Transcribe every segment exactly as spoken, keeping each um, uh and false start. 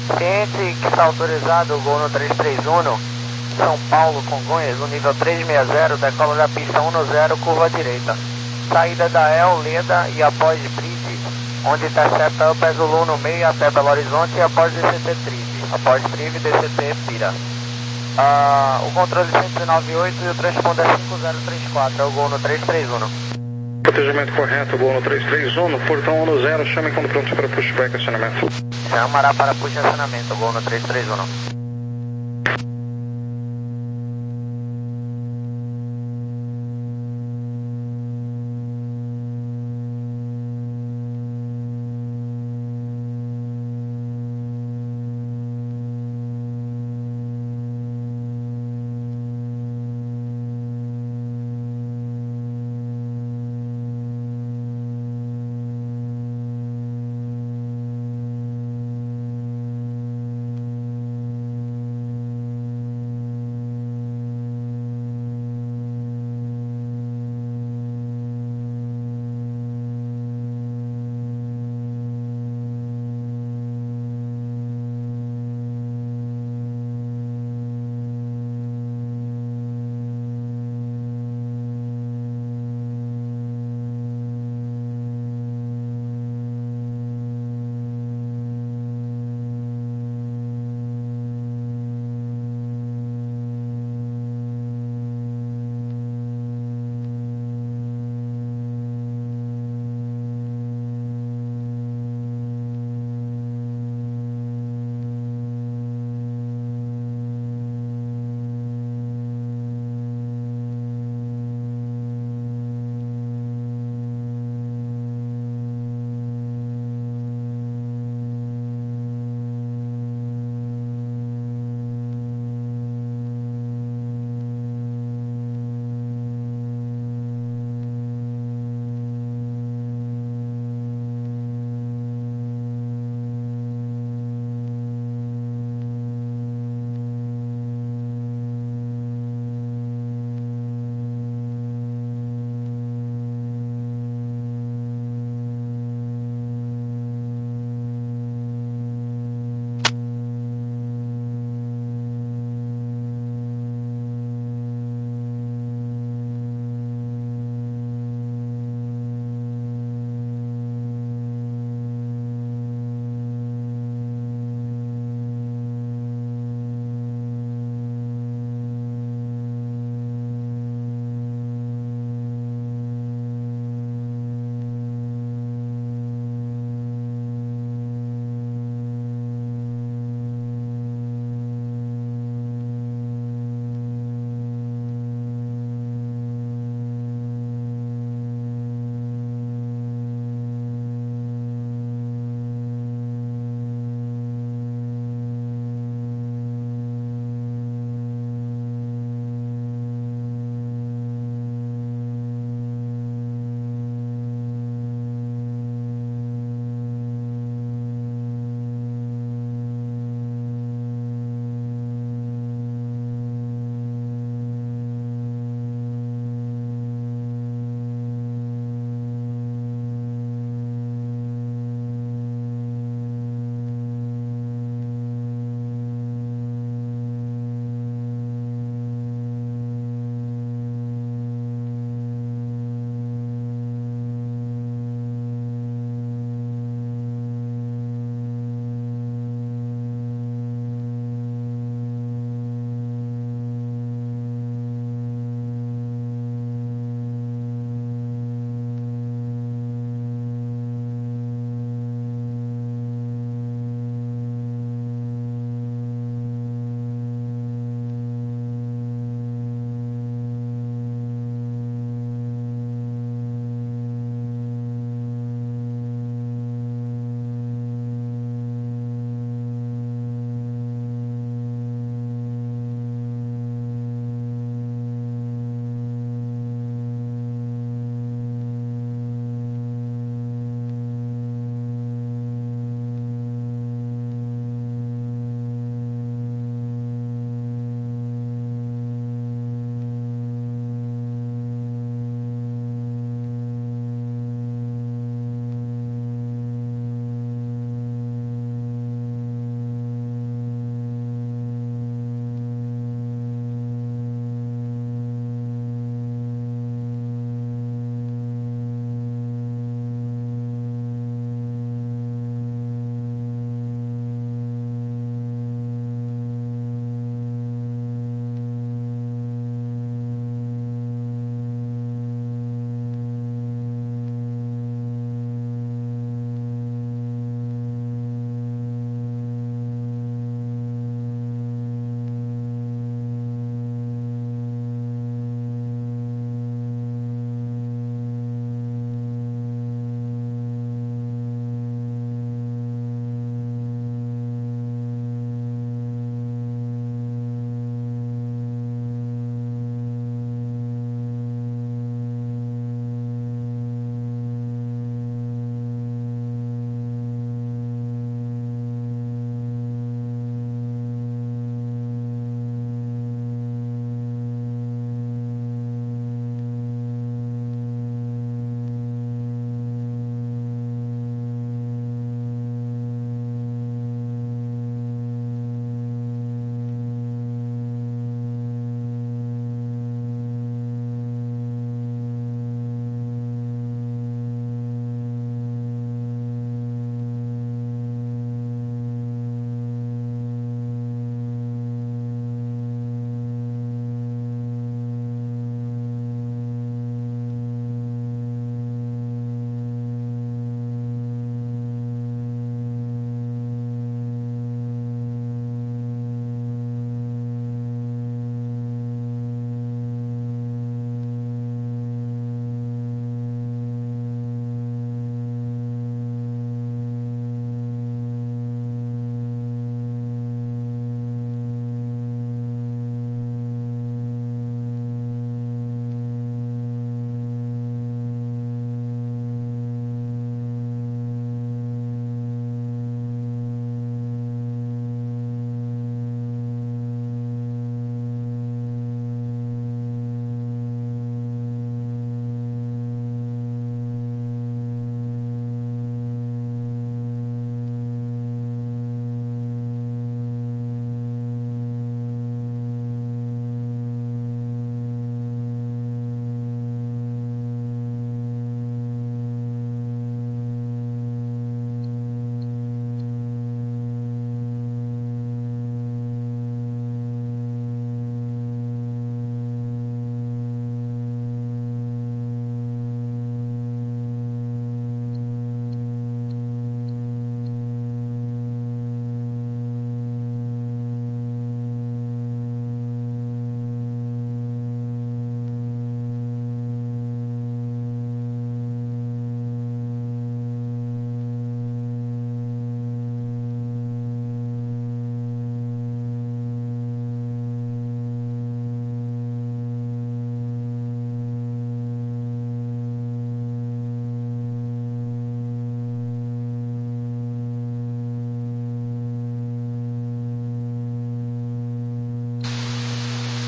Ciente que está autorizado o gol no três três um, São Paulo, Congonhas, no nível trezentos e sessenta, decola da pista um zero, curva direita. Saída da El, Leda e após Bridge, onde intercepta Upper Zulu no meio até Belo Horizonte e após D C T Trive. Após Trive, D C T Pira. Uh, o controle cento e nove ponto oito e o transponder é cinco zero três quatro, é o gol no três três um. Protegimento correto, gol no três três um, portão um zero, chame quando pronto para pushback acionamento. Chamará para push acionamento, gol no três três um.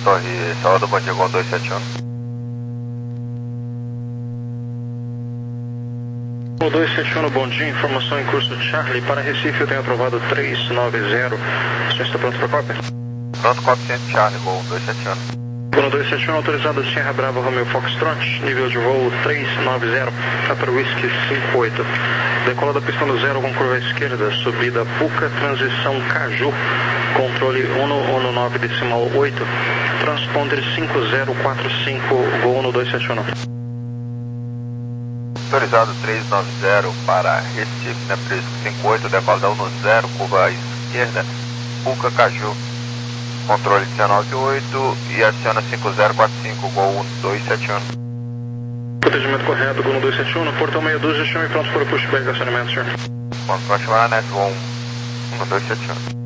Torre Salvador, bom dia, Gol dois sete um. Gol dois sete um, bom dia, informação em curso Charlie, para Recife eu tenho aprovado três nove zero, o senhor está pronto para cópia? Pronto, quatrocentos Charlie, Gol dois sete um. Gol dois sete um, autorizado Sierra Brava Romeo Foxtrot, nível de voo três nove zero, Upper Whisky cinco oito. Decola da pista no zero com curva à esquerda, subida Puca, transição Caju, controle um um nove decimal oito, transponder cinco zero quatro cinco, Gol no dois sete um. Autorizado três nove zero para Recife, na Prisco cinco oito, decola da um zero, curva à esquerda, Puca, Caju, controle dezenove oito e aciona cinco zero quatro cinco, Gol dois sete um. Protegimento correto, Gol dois sete um, no portão meia dúzia, chame pronto para o pushback de acionamento, senhor. Vamos continuar, né, Gol dois sete um.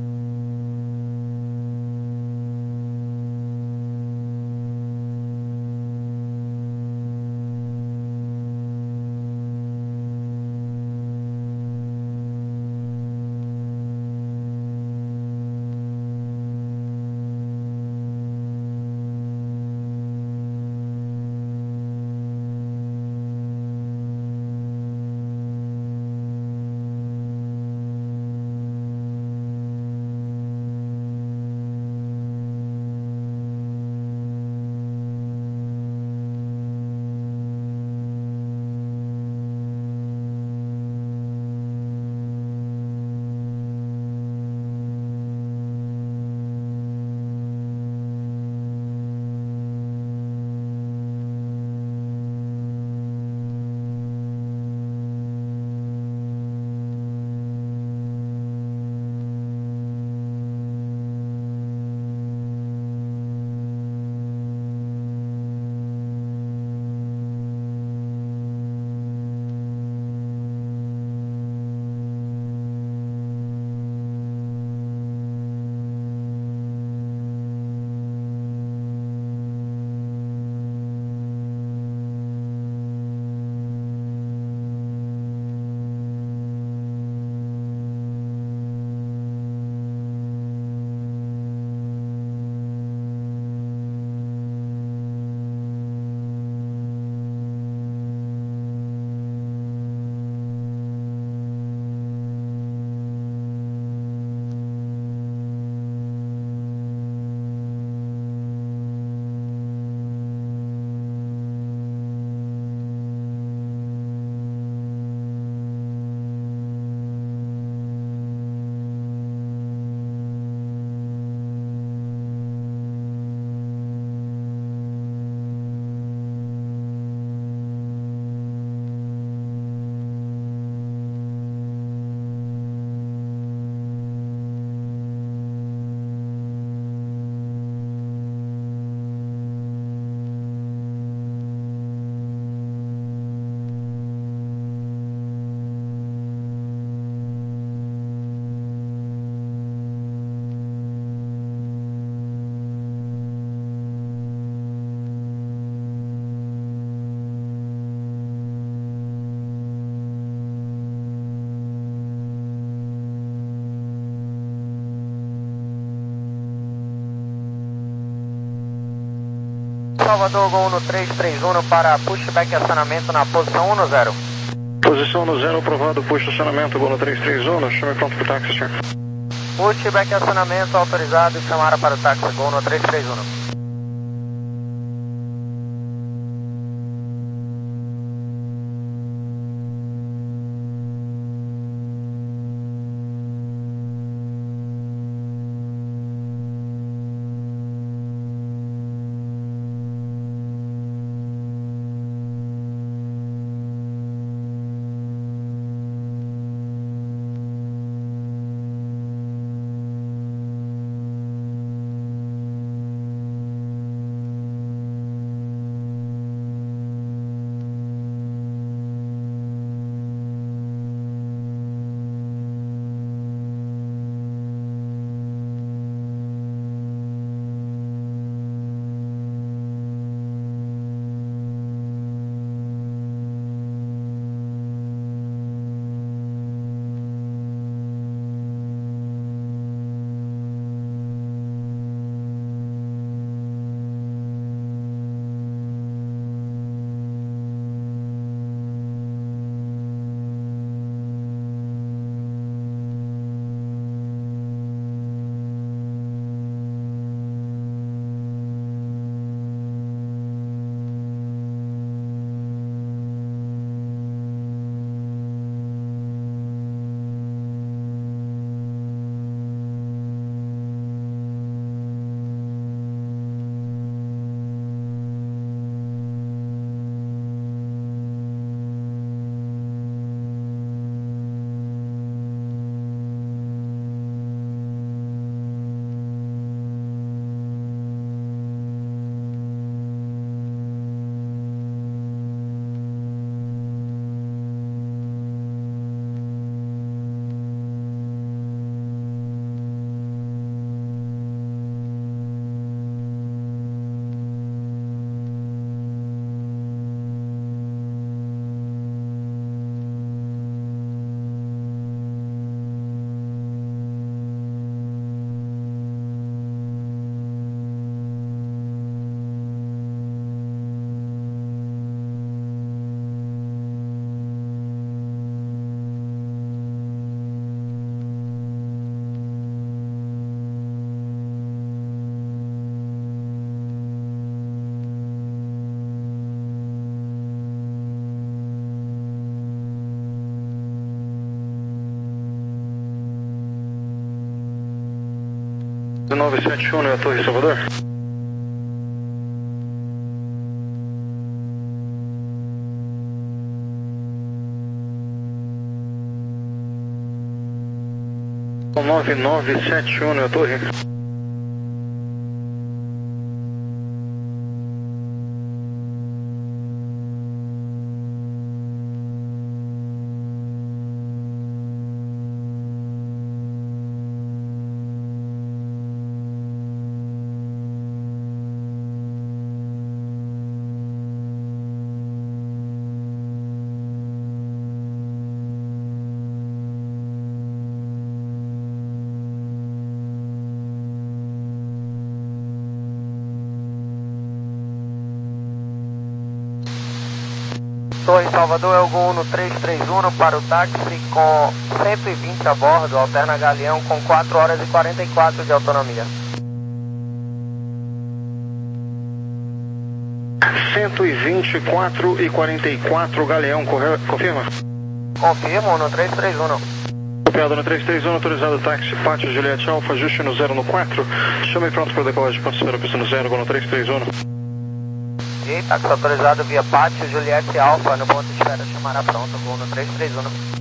Salvador, Gol no três três um para pushback e acionamento na posição um zero. Posição no zero, aprovado, push estacionamento, Gol no três três um, chame pronto para o táxi, senhor. Pushback e acionamento autorizado e chamada para o táxi, Gol no três três um. nove sete um é a Torre Salvador. nove nove sete um é a Torre. Torre Salvador, é o Gol Uno três três um para o táxi com cento e vinte a bordo, alterna Galeão com quatro horas e quarenta e quatro de autonomia. cento e vinte e quatro e quarenta e quatro, Galeão, corre... confirma? Confirmo, Uno três três um. Copiado no três três um, autorizado táxi, Pátio Juliette Alfa, ajuste no zero no quatro, chame pronto para decolagem, ponto espera, pista no zero, Gol no três três um. E táxi autorizado via Pátio Juliette Alfa, no ponto de espera chamará pronto, Gol no três três um.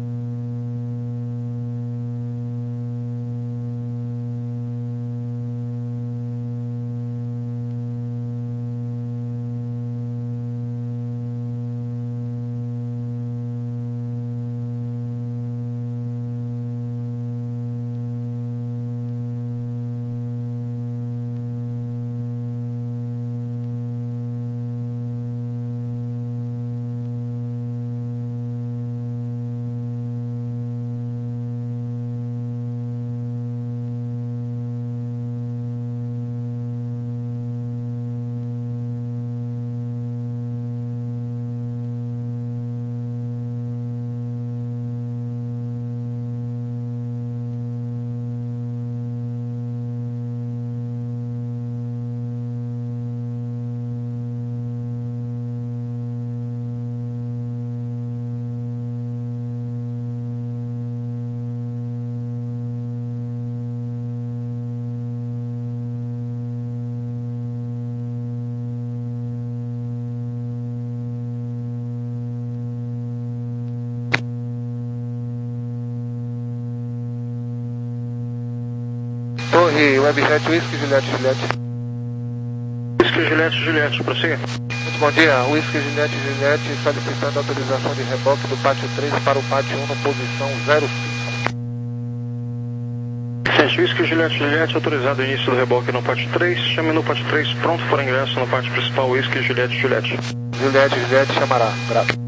Torre Webjet Whisky Juliette Juliette. Whisky Juliette Juliette, prossiga. Muito bom dia, Whisky Juliette Juliette solicitando autorização de reboque do pátio três para o pátio um, posição zero cinco. Gente, Whisky Juliette Juliette, autorizado o início do reboque no pátio três, chame no pátio três, pronto para ingresso no pátio principal, Whisky Juliette Juliette. Juliette Juliette chamará, graças.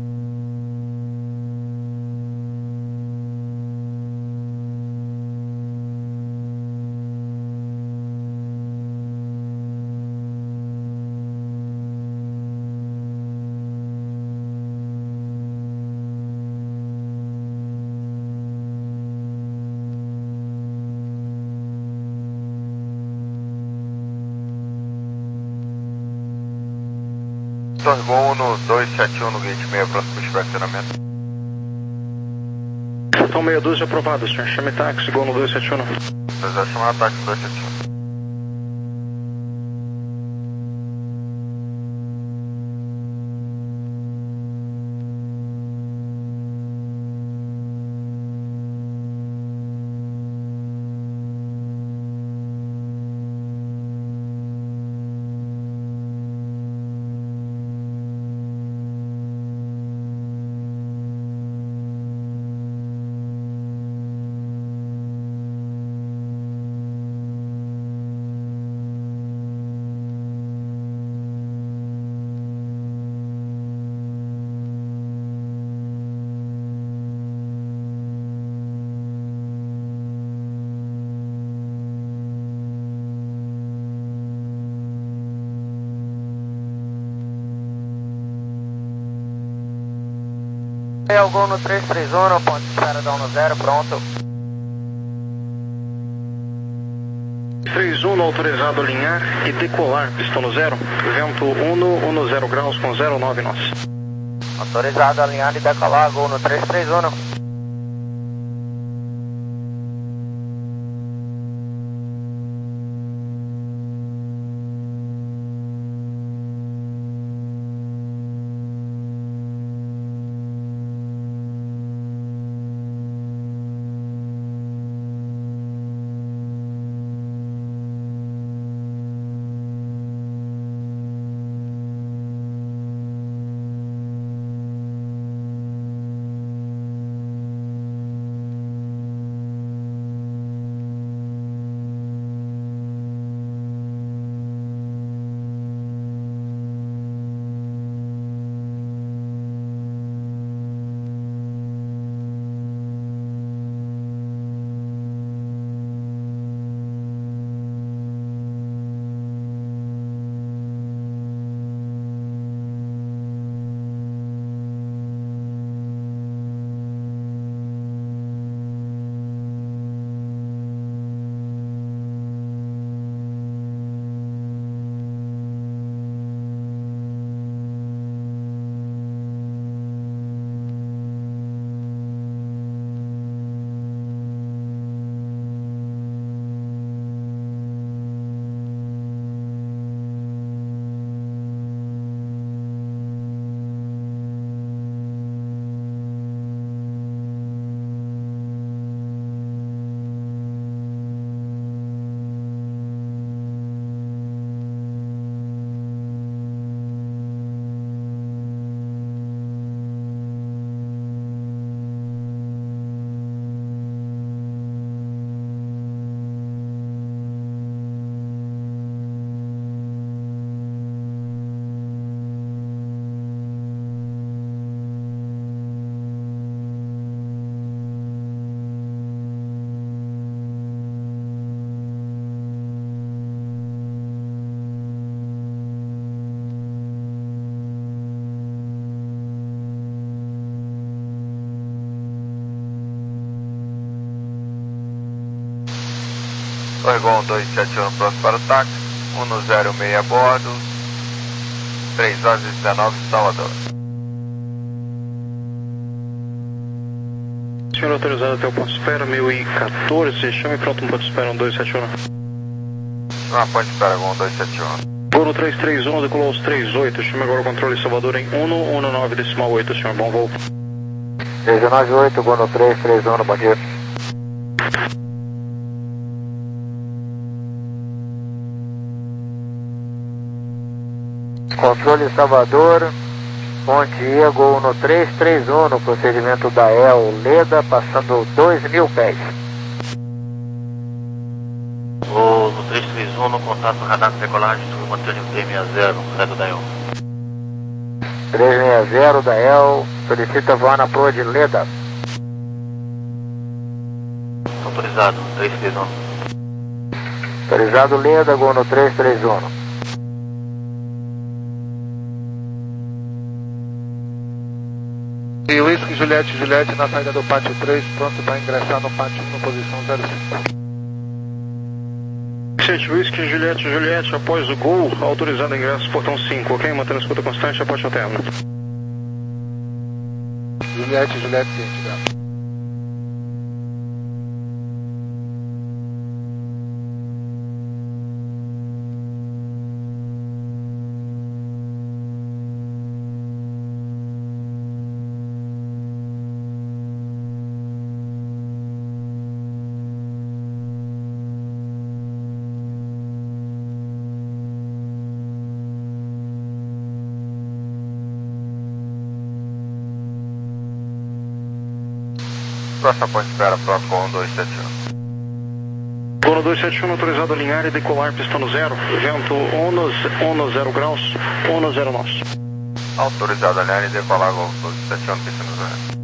Torre Gol Uno dois sete um no gate seis, pronto para estacionamento. Então meia dúzia aprovado, senhor. Chame táxi, Gol no dois sete um. Precisar chamar táxi dois sete um. É o Gol no três três um, ponto de espera da Uno zero, pronto. três um autorizado a alinhar e decolar, pistão no zero, vento Uno, Uno zero graus com zero nove nós. Autorizado a alinhar e decolar, Gol no três três um. Oregon dois sete um pronto para o táxi, um zero seis a bordo, três horas e dezenove, Salvador. Senhor autorizado até o ponto de espera, mil e quatorze, chame pronto no ponto de espera um dois sete um. Uma ponte de espera, um dois sete um. Gol no três três um, decolou aos três oito, chame agora o controle Salvador em um um nove decimal oito, senhor, bom voo. três nove oito, Gol no três três um, bom dia. Controle Salvador, Ponte I, Gol no três três um, no procedimento da E L Leda, passando dois mil pés. Gol no três três um, no contato radar de decolagem, turbo mantendo três seis zero, reta da E L. três seis zero da E L, solicita voar na proa de Leda. Autorizado, três três um. Autorizado Leda, Gol no três três um. E Whisky Juliette Juliette na saída do pátio três, pronto para ingressar no pátio um, posição zero cinco. Sete Whisky Juliette Juliette, após o gol, autorizado ingresso portão cinco, ok? Mantendo a escuta constante, aposte ao término. Juliette Juliette, ciente, graças. Próxima ponte de espera, pronto com um dois sete um. Gol no dois sete um, autorizado a alinhar e decolar pista no zero, vento um zero graus, um zero nós. Autorizado a alinhar e decolar, Gol dois sete um, pista no zero.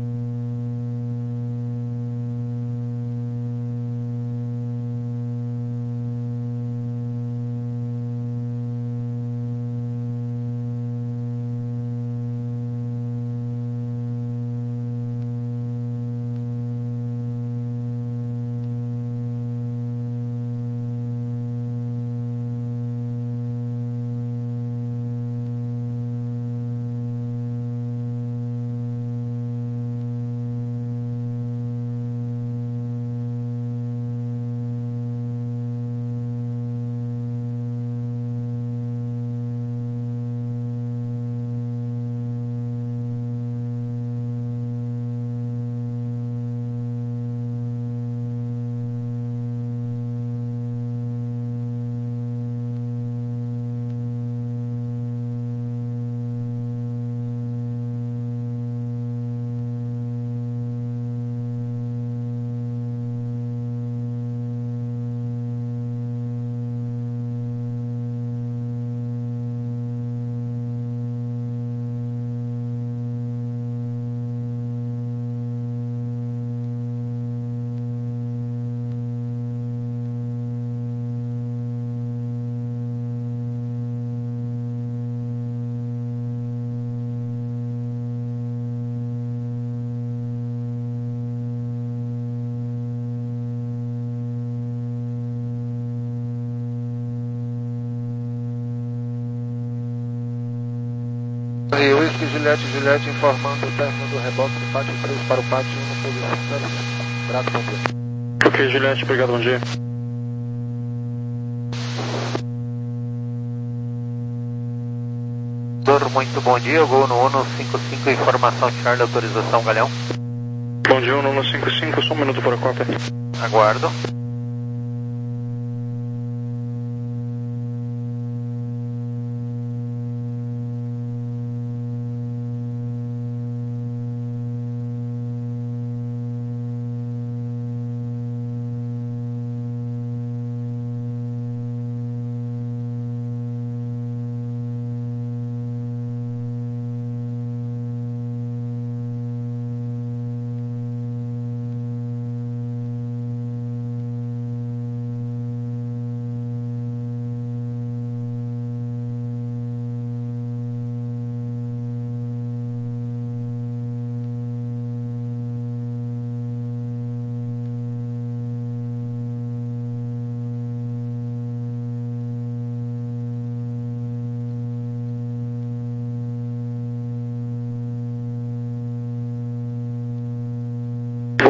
E Whisky Juliette Juliette informando o término do reboque do pátio três para o pátio um, no posição zero cinco. Grato, bom dia. Ok, Juliette, obrigado, bom dia. Muito bom dia, Gol no um cinco cinco, informação Charlie, autorização Galeão. Bom dia, um cinco cinco, só um minuto para a cópia. Aguardo.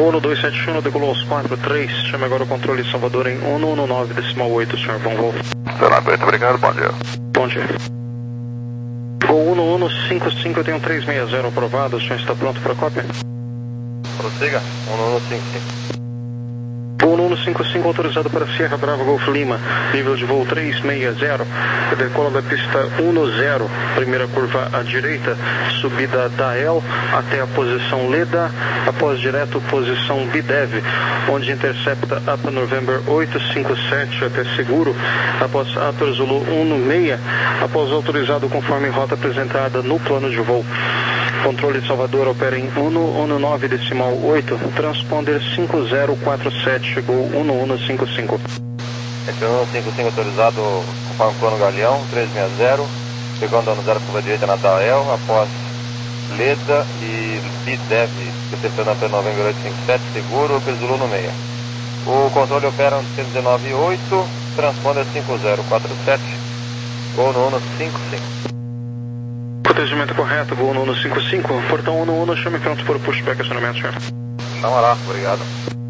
Voo no dois sete um, decolou aos quatro três, chama agora o controle Salvador em um um nove decimal oito, senhor, bom voo. Muito obrigado, bom dia. Bom dia. Voo um um cinco cinco, eu tenho três seis zero aprovado, o senhor está pronto para a cópia? Prossiga, um um cinco cinco. Voo um um cinco cinco autorizado para Sierra Bravo Golf Lima, nível de voo três seis zero, decola da pista um zero, primeira curva à direita, subida da E L até a posição Leda, após direto posição B D E V, onde intercepta Up November oito cinco sete até seguro, após Upper Zulu um seis, após autorizado conforme rota apresentada no plano de voo. Controle Salvador opera em um um nove decimal oito, transponder cinco zero quatro sete, chegou um um cinco cinco. Esse um um cinco cinco autorizado conforme plano Galeão, três seis zero, pegando no zero curva direita na da E L, após Leda e B D E V, recepcionando pelo November oito cinco sete, seguro, Perzulu no meia. O controle opera no cento e dezenove oito, transponder cinco zero quatro sete, gol no um um cinco cinco. Protegimento correto, voo no um um cinco cinco, portão um um, chame pronto para o pushback acionamento, senhor. Vamos lá, obrigado.